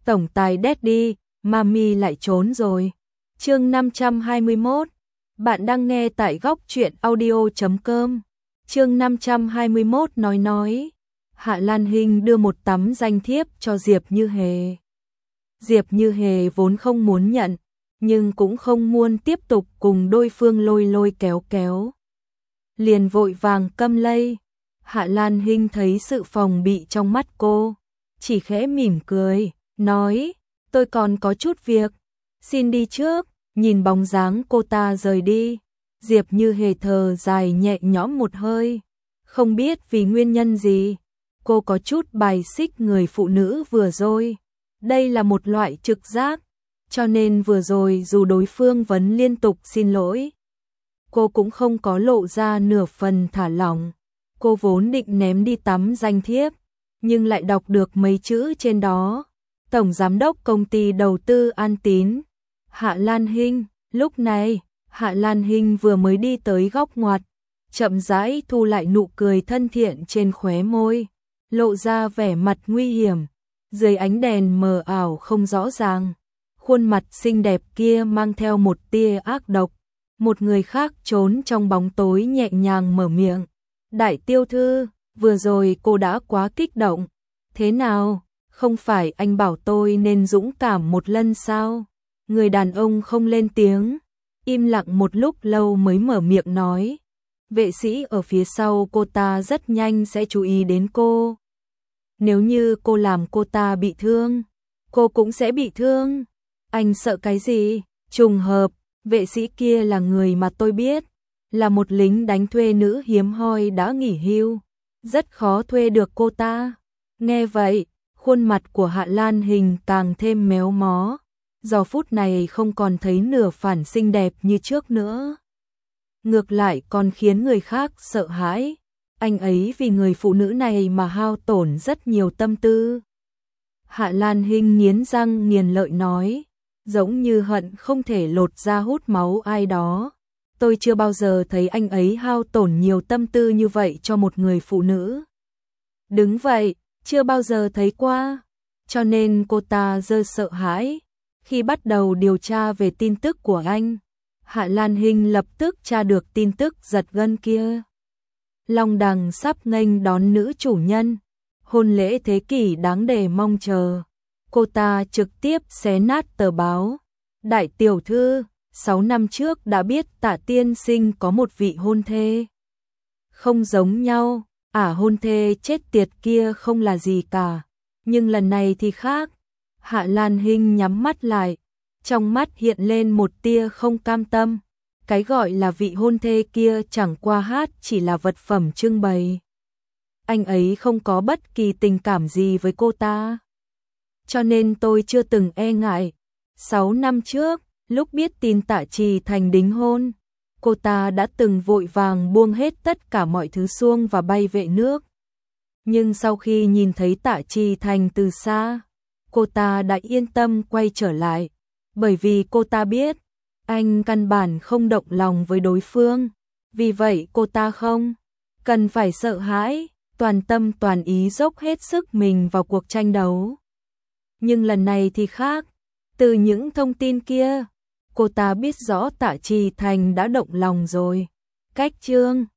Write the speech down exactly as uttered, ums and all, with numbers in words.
tổng tài Daddy, Mami lại trốn rồi. Chương năm trăm hai mươi mốt. Bạn đang nghe tại góc truyện audio chấm com. Chương năm trăm hai mươi mốt nói nói. Hạ Lan Hinh đưa một tấm danh thiếp cho Diệp Như Hề. Diệp Như Hề vốn không muốn nhận, nhưng cũng không muốn tiếp tục cùng đối phương lôi lôi kéo kéo. Liền vội vàng câm lây. Hạ Lan Hinh thấy sự phòng bị trong mắt cô, chỉ khẽ mỉm cười, nói, tôi còn có chút việc, xin đi trước. Nhìn bóng dáng cô ta rời đi, Diệp Như Hề thở dài nhẹ nhõm một hơi. Không biết vì nguyên nhân gì, cô có chút bài xích người phụ nữ vừa rồi. Đây là một loại trực giác, cho nên vừa rồi dù đối phương vẫn liên tục xin lỗi, cô cũng không có lộ ra nửa phần thả lỏng. Cô vốn định ném đi tấm danh thiếp, nhưng lại đọc được mấy chữ trên đó. Tổng giám đốc công ty đầu tư An Tín, Hạ Lan Hinh. Lúc này, Hạ Lan Hinh vừa mới đi tới góc ngoặt, chậm rãi thu lại nụ cười thân thiện trên khóe môi, lộ ra vẻ mặt nguy hiểm. Dưới ánh đèn mờ ảo không rõ ràng, khuôn mặt xinh đẹp kia mang theo một tia ác độc. Một người khác trốn trong bóng tối nhẹ nhàng mở miệng. Đại tiểu thư, vừa rồi cô đã quá kích động. Thế nào, không phải anh bảo tôi nên dũng cảm một lần sao? Người đàn ông không lên tiếng, im lặng một lúc lâu mới mở miệng nói. Vệ sĩ ở phía sau cô ta rất nhanh sẽ chú ý đến cô. Nếu như cô làm cô ta bị thương, cô cũng sẽ bị thương. Anh sợ cái gì? Trùng hợp, vệ sĩ kia là người mà tôi biết, là một lính đánh thuê nữ hiếm hoi đã nghỉ hưu, rất khó thuê được cô ta. Nghe vậy, khuôn mặt của Hạ Lan Hinh càng thêm méo mó, giờ phút này không còn thấy nửa phản xinh đẹp như trước nữa. Ngược lại còn khiến người khác sợ hãi, anh ấy vì người phụ nữ này mà hao tổn rất nhiều tâm tư. Hạ Lan Hinh nghiến răng nghiến lợi nói, giống như hận không thể lột ra hút máu ai đó. Tôi chưa bao giờ thấy anh ấy hao tổn nhiều tâm tư như vậy cho một người phụ nữ. Đứng vậy, chưa bao giờ thấy qua, cho nên cô ta rơi sợ hãi. Khi bắt đầu điều tra về tin tức của anh, Hạ Lan Hinh lập tức tra được tin tức giật gân kia. Long Đằng sắp nghênh đón nữ chủ nhân, hôn lễ thế kỷ đáng để mong chờ. Cô ta trực tiếp xé nát tờ báo. Đại tiểu thư, sáu năm trước đã biết Tạ tiên sinh có một vị hôn thê. Không giống nhau, ả hôn thê chết tiệt kia không là gì cả. Nhưng lần này thì khác. Hạ Lan Hinh nhắm mắt lại, trong mắt hiện lên một tia không cam tâm. Cái gọi là vị hôn thê kia chẳng qua hát chỉ là vật phẩm trưng bày. Anh ấy không có bất kỳ tình cảm gì với cô ta, cho nên tôi chưa từng e ngại. Sáu năm trước, lúc biết tin Tạ Trì Thành đính hôn, cô ta đã từng vội vàng buông hết tất cả mọi thứ xuông và bay về nước. Nhưng sau khi nhìn thấy Tạ Trì Thành từ xa, cô ta đã yên tâm quay trở lại, bởi vì cô ta biết anh căn bản không động lòng với đối phương. Vì vậy cô ta không cần phải sợ hãi, toàn tâm toàn ý dốc hết sức mình vào cuộc tranh đấu. Nhưng lần này thì khác, từ những thông tin kia, cô ta biết rõ Tạ Trì Thành đã động lòng rồi. Cách chương